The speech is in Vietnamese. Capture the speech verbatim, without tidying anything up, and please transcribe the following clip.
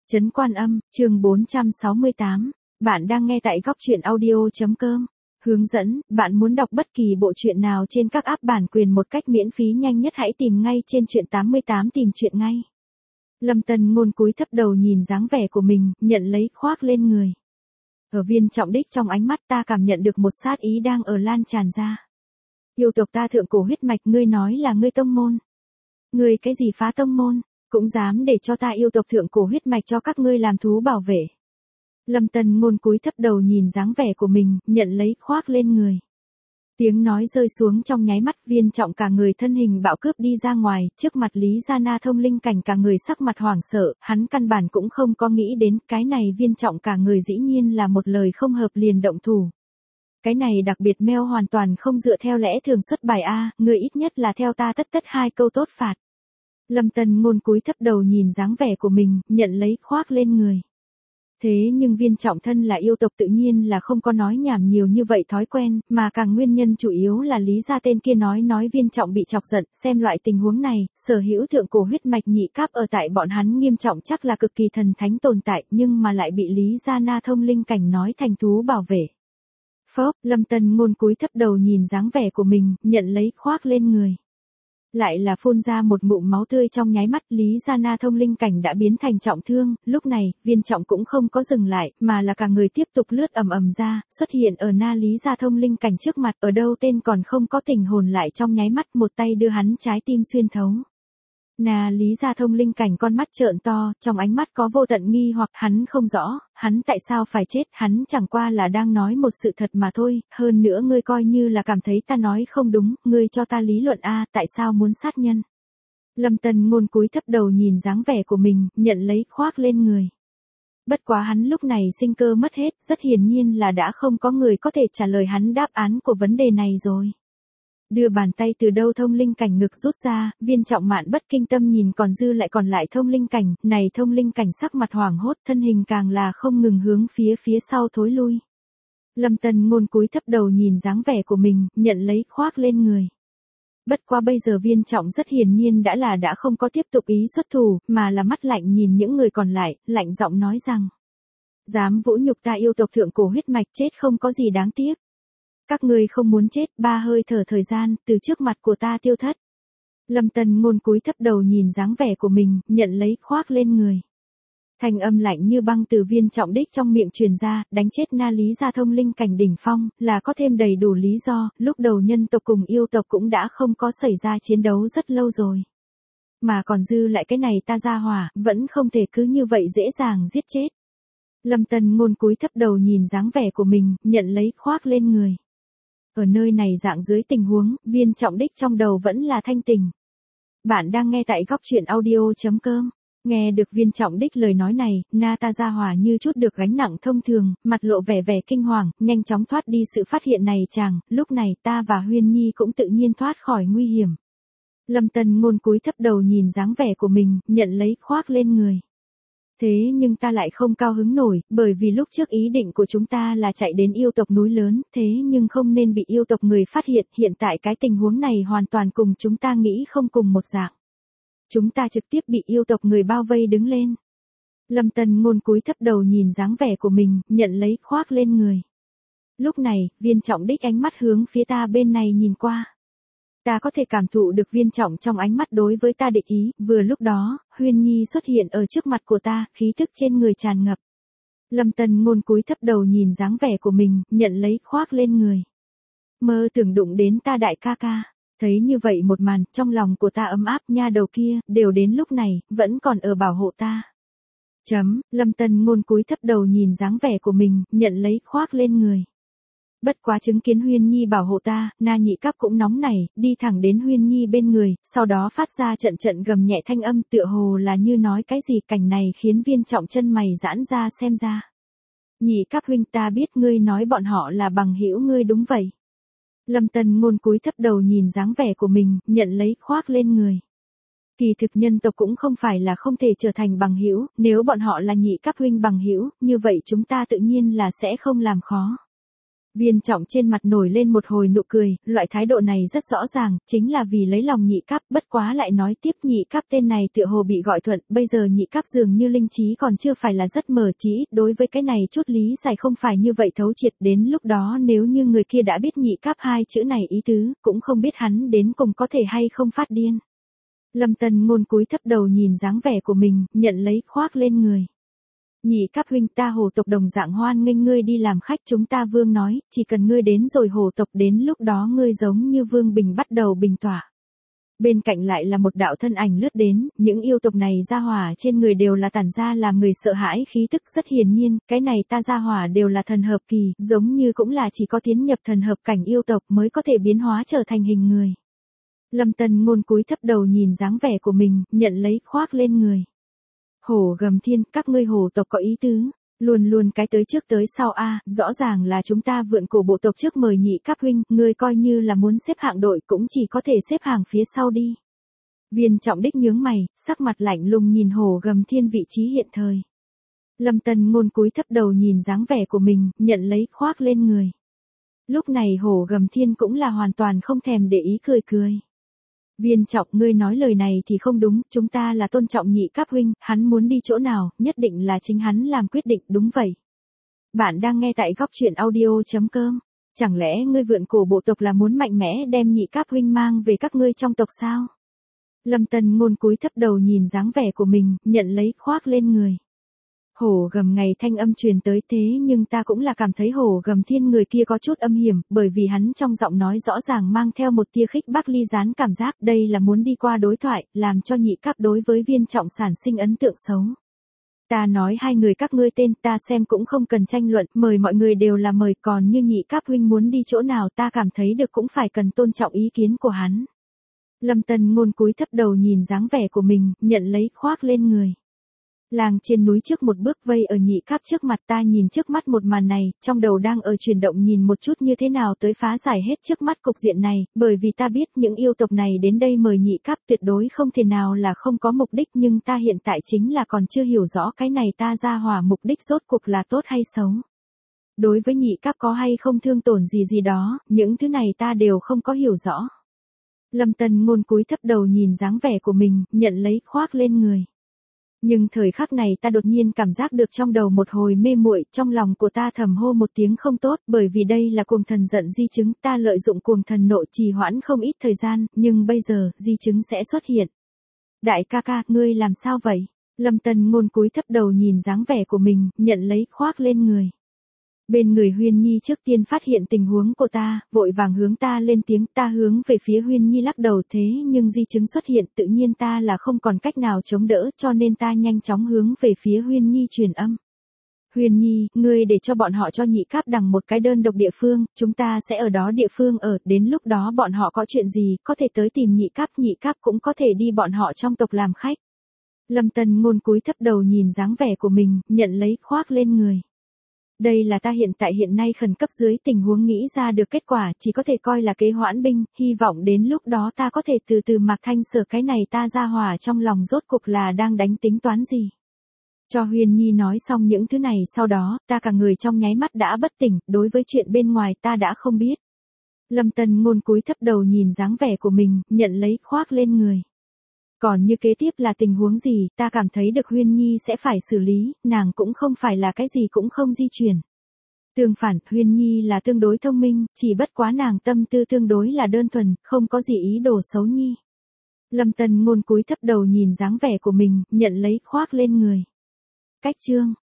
Trấn Quan Âm, chương bốn trăm sáu mươi tám. Bạn đang nghe tại góc truyện audio.com. Hướng dẫn, bạn muốn đọc bất kỳ bộ truyện nào trên các app bản quyền một cách miễn phí nhanh nhất hãy tìm ngay trên truyện tám mươi tám tìm truyện ngay. Lâm Tần Ngôn cúi thấp đầu nhìn dáng vẻ của mình, nhận lấy khoác lên người. Ở Viên Trọng Đích trong ánh mắt ta cảm nhận được một sát ý đang ở lan tràn ra. Yêu tộc ta thượng cổ huyết mạch, ngươi nói là ngươi tông môn. Ngươi cái gì phá tông môn, cũng dám để cho ta yêu tộc thượng cổ huyết mạch cho các ngươi làm thú bảo vệ. Lâm Tần Ngôn cúi thấp đầu nhìn dáng vẻ của mình, nhận lấy khoác lên người. Tiếng nói rơi xuống trong nháy mắt, Viên Trọng cả người thân hình bạo cướp đi ra ngoài, trước mặt Lý Gia Na thông linh cảnh cả người sắc mặt hoảng sợ, hắn căn bản cũng không có nghĩ đến, cái này Viên Trọng cả người dĩ nhiên là một lời không hợp liền động thủ. Cái này đặc biệt meo hoàn toàn không dựa theo lẽ thường xuất bài A, người ít nhất là theo ta tất tất hai câu tốt phạt. Lâm Tần Ngôn cúi thấp đầu nhìn dáng vẻ của mình, nhận lấy khoác lên người. Thế nhưng Viên Trọng thân là yêu tộc tự nhiên là không có nói nhảm nhiều như vậy thói quen, mà càng nguyên nhân chủ yếu là Lý Gia tên kia nói nói Viên Trọng bị chọc giận, xem loại tình huống này, sở hữu thượng cổ huyết mạch nhị cáp ở tại bọn hắn nghiêm trọng chắc là cực kỳ thần thánh tồn tại, nhưng mà lại bị Lý Gia Na thông linh cảnh nói thành thú bảo vệ. Phốc, Lâm Tần Ngôn cúi thấp đầu nhìn dáng vẻ của mình, nhận lấy khoác lên người. Lại là phun ra một ngụm máu tươi trong nháy mắt, Lý Gia Na thông linh cảnh đã biến thành trọng thương, lúc này, Viên Trọng cũng không có dừng lại, mà là cả người tiếp tục lướt ầm ầm ra, xuất hiện ở Na Lý Gia thông linh cảnh trước mặt, ở đâu tên còn không có tình hồn lại trong nháy mắt một tay đưa hắn trái tim xuyên thấu. Na Lý Gia thông linh cảnh con mắt trợn to, trong ánh mắt có vô tận nghi hoặc hắn không rõ, hắn tại sao phải chết, hắn chẳng qua là đang nói một sự thật mà thôi, hơn nữa ngươi coi như là cảm thấy ta nói không đúng, ngươi cho ta lý luận a, tại sao muốn sát nhân. Lâm Tần Ngôn cúi thấp đầu nhìn dáng vẻ của mình, nhận lấy khoác lên người. Bất quá hắn lúc này sinh cơ mất hết, rất hiển nhiên là đã không có người có thể trả lời hắn đáp án của vấn đề này rồi. Đưa bàn tay từ đâu thông linh cảnh ngực rút ra, Viên Trọng mạn bất kinh tâm nhìn còn dư lại còn lại thông linh cảnh, này thông linh cảnh sắc mặt hoảng hốt, thân hình càng là không ngừng hướng phía phía sau thối lui. Lâm Tần Ngôn cúi thấp đầu nhìn dáng vẻ của mình, nhận lấy khoác lên người. Bất quá bây giờ Viên Trọng rất hiển nhiên đã là đã không có tiếp tục ý xuất thủ, mà là mắt lạnh nhìn những người còn lại, lạnh giọng nói rằng: dám vũ nhục ta yêu tộc thượng cổ huyết mạch, chết không có gì đáng tiếc. Các ngươi không muốn chết, ba hơi thở thời gian, từ trước mặt của ta tiêu thất. Lâm Tần Ngôn cúi thấp đầu nhìn dáng vẻ của mình, nhận lấy khoác lên người. Thanh âm lạnh như băng từ Viên Trọng Đích trong miệng truyền ra, đánh chết Na Lý Gia thông linh cảnh đỉnh phong, là có thêm đầy đủ lý do, lúc đầu nhân tộc cùng yêu tộc cũng đã không có xảy ra chiến đấu rất lâu rồi. Mà còn dư lại cái này ta ra hỏa, vẫn không thể cứ như vậy dễ dàng giết chết. Lâm Tần Ngôn cúi thấp đầu nhìn dáng vẻ của mình, nhận lấy khoác lên người. Ở nơi này dạng dưới tình huống, Viên Trọng Đích trong đầu vẫn là thanh tình. Bạn đang nghe tại góc truyện audio.com. Nghe được Viên Trọng Đích lời nói này, Na ta ra hòa như chút được gánh nặng thông thường, mặt lộ vẻ vẻ kinh hoàng, nhanh chóng thoát đi sự phát hiện này chàng, lúc này ta và Huyên Nhi cũng tự nhiên thoát khỏi nguy hiểm. Lâm Tần Ngôn cúi thấp đầu nhìn dáng vẻ của mình, nhận lấy khoác lên người. Thế nhưng ta lại không cao hứng nổi, bởi vì lúc trước ý định của chúng ta là chạy đến yêu tộc núi lớn, thế nhưng không nên bị yêu tộc người phát hiện, hiện tại cái tình huống này hoàn toàn cùng chúng ta nghĩ không cùng một dạng. Chúng ta trực tiếp bị yêu tộc người bao vây đứng lên. Lâm Tần Ngôn cúi thấp đầu nhìn dáng vẻ của mình, nhận lấy khoác lên người. Lúc này, Viên Trọng Đích ánh mắt hướng phía ta bên này nhìn qua. Ta có thể cảm thụ được Viên Trọng trong ánh mắt đối với ta địch ý, vừa lúc đó, Huyên Nhi xuất hiện ở trước mặt của ta, khí thức trên người tràn ngập. Lâm Tần Ngôn cúi thấp đầu nhìn dáng vẻ của mình, nhận lấy khoác lên người. Mơ tưởng đụng đến ta đại ca ca, thấy như vậy một màn, trong lòng của ta ấm áp, nha đầu kia, đều đến lúc này, vẫn còn ở bảo hộ ta. Chấm, Lâm Tần Ngôn cúi thấp đầu nhìn dáng vẻ của mình, nhận lấy khoác lên người. Bất quá chứng kiến Huyên Nhi bảo hộ ta, Na nhị cáp cũng nóng nảy, đi thẳng đến Huyên Nhi bên người, sau đó phát ra trận trận gầm nhẹ thanh âm tựa hồ là như nói cái gì, cảnh này khiến Viên Trọng chân mày giãn ra xem ra. Nhị cáp huynh, ta biết ngươi nói bọn họ là bằng hữu ngươi đúng vậy. Lâm Tần Ngôn cúi thấp đầu nhìn dáng vẻ của mình, nhận lấy khoác lên người. Kỳ thực nhân tộc cũng không phải là không thể trở thành bằng hữu, nếu bọn họ là nhị cáp huynh bằng hữu, như vậy chúng ta tự nhiên là sẽ không làm khó. Viên Trọng trên mặt nổi lên một hồi nụ cười, loại thái độ này rất rõ ràng, chính là vì lấy lòng Nhị Cáp, bất quá lại nói tiếp Nhị Cáp tên này tựa hồ bị gọi thuận, bây giờ Nhị Cáp dường như linh trí còn chưa phải là rất mở trí, đối với cái này chút lý giải không phải như vậy thấu triệt, đến lúc đó nếu như người kia đã biết Nhị Cáp hai chữ này ý tứ, cũng không biết hắn đến cùng có thể hay không phát điên. Lâm Tân Ngôn cúi thấp đầu nhìn dáng vẻ của mình, nhận lấy khoác lên người. Nhị Cáp huynh, ta Hồ tộc đồng dạng hoan nghênh ngươi đi làm khách, chúng ta Vương nói, chỉ cần ngươi đến rồi Hồ tộc đến lúc đó ngươi giống như Vương Bình bắt đầu bình tỏa. Bên cạnh lại là một đạo thân ảnh lướt đến, những yêu tộc này ra hỏa trên người đều là tản ra làm người sợ hãi khí tức, rất hiển nhiên, cái này ta ra hỏa đều là thần hợp kỳ, giống như cũng là chỉ có tiến nhập thần hợp cảnh yêu tộc mới có thể biến hóa trở thành hình người. Lâm Tân Ngôn cúi thấp đầu nhìn dáng vẻ của mình, nhận lấy khoác lên người. Hổ Gầm Thiên, các ngươi Hồ tộc có ý tứ, luôn luôn cái tới trước tới sau a, rõ ràng là chúng ta vượn cổ bộ tộc trước mời Nhị Cáp huynh, ngươi coi như là muốn xếp hạng đội cũng chỉ có thể xếp hàng phía sau đi. Viên Trọng đích nhướng mày, sắc mặt lạnh lùng nhìn Hổ Gầm Thiên vị trí hiện thời. Lâm Tân Ngôn cúi thấp đầu nhìn dáng vẻ của mình, nhận lấy khoác lên người. Lúc này Hổ Gầm Thiên cũng là hoàn toàn không thèm để ý, cười cười. Viên Trọng, ngươi nói lời này thì không đúng, chúng ta là tôn trọng Nhị Cáp huynh, hắn muốn đi chỗ nào, nhất định là chính hắn làm quyết định, đúng vậy. Bạn đang nghe tại góc truyện audio chấm com. Chẳng lẽ ngươi vượn cổ bộ tộc là muốn mạnh mẽ đem Nhị Cáp huynh mang về các ngươi trong tộc sao? Lâm Tân Ngôn cúi thấp đầu nhìn dáng vẻ của mình, nhận lấy khoác lên người. Hổ Gầm ngày thanh âm truyền tới, thế nhưng ta cũng là cảm thấy Hổ Gầm Thiên người kia có chút âm hiểm, bởi vì hắn trong giọng nói rõ ràng mang theo một tia khích bác ly gián cảm giác, đây là muốn đi qua đối thoại, làm cho Nhị Cáp đối với Viên Trọng sản sinh ấn tượng xấu. Ta nói hai người các ngươi tên, ta xem cũng không cần tranh luận, mời mọi người đều là mời, còn như Nhị Cáp huynh muốn đi chỗ nào ta cảm thấy được cũng phải cần tôn trọng ý kiến của hắn. Lâm Tân Ngôn cúi thấp đầu nhìn dáng vẻ của mình, nhận lấy khoác lên người. Làng trên núi trước một bước vây ở Nhị Cáp trước mặt, ta nhìn trước mắt một màn này, trong đầu đang ở chuyển động nhìn một chút như thế nào tới phá giải hết trước mắt cục diện này, bởi vì ta biết những yêu tộc này đến đây mời Nhị Cáp tuyệt đối không thể nào là không có mục đích, nhưng ta hiện tại chính là còn chưa hiểu rõ cái này ta ra hỏa mục đích rốt cuộc là tốt hay xấu. Đối với Nhị Cáp có hay không thương tổn gì gì đó, những thứ này ta đều không có hiểu rõ. Lâm Tân Ngôn cúi thấp đầu nhìn dáng vẻ của mình, nhận lấy khoác lên người. Nhưng thời khắc này ta đột nhiên cảm giác được trong đầu một hồi mê muội, trong lòng của ta thầm hô một tiếng không tốt, bởi vì đây là cuồng thần giận di chứng, ta lợi dụng cuồng thần nộ trì hoãn không ít thời gian, nhưng bây giờ, di chứng sẽ xuất hiện. Đại ca ca, ngươi làm sao vậy? Lâm Tân Ngôn cúi thấp đầu nhìn dáng vẻ của mình, nhận lấy khoác lên người. Bên người Huyên Nhi trước tiên phát hiện tình huống của ta, vội vàng hướng ta lên tiếng, ta hướng về phía Huyên Nhi lắc đầu, thế nhưng di chứng xuất hiện tự nhiên ta là không còn cách nào chống đỡ, cho nên ta nhanh chóng hướng về phía Huyên Nhi truyền âm. Huyên Nhi, ngươi để cho bọn họ cho Nhị Cáp đằng một cái đơn độc địa phương, chúng ta sẽ ở đó địa phương ở, đến lúc đó bọn họ có chuyện gì, có thể tới tìm Nhị Cáp, Nhị Cáp cũng có thể đi bọn họ trong tộc làm khách. Lâm Tân Ngôn cúi thấp đầu nhìn dáng vẻ của mình, nhận lấy khoác lên người. Đây là ta hiện tại hiện nay khẩn cấp dưới tình huống nghĩ ra được kết quả, chỉ có thể coi là kế hoãn binh, hy vọng đến lúc đó ta có thể từ từ Mạc Thanh Sở cái này ta ra hòa trong lòng rốt cuộc là đang đánh tính toán gì. Cho Huyên Nhi nói xong những thứ này sau đó, ta cả người trong nháy mắt đã bất tỉnh, đối với chuyện bên ngoài ta đã không biết. Lâm Tân Ngôn cúi thấp đầu nhìn dáng vẻ của mình, nhận lấy khoác lên người. Còn như kế tiếp là tình huống gì, ta cảm thấy được Huyên Nhi sẽ phải xử lý, nàng cũng không phải là cái gì cũng không di chuyển. Tương phản, Huyên Nhi là tương đối thông minh, chỉ bất quá nàng tâm tư tương đối là đơn thuần, không có gì ý đồ xấu nhi. Lâm Tân Ngôn cúi thấp đầu nhìn dáng vẻ của mình, nhận lấy khoác lên người. Cách chương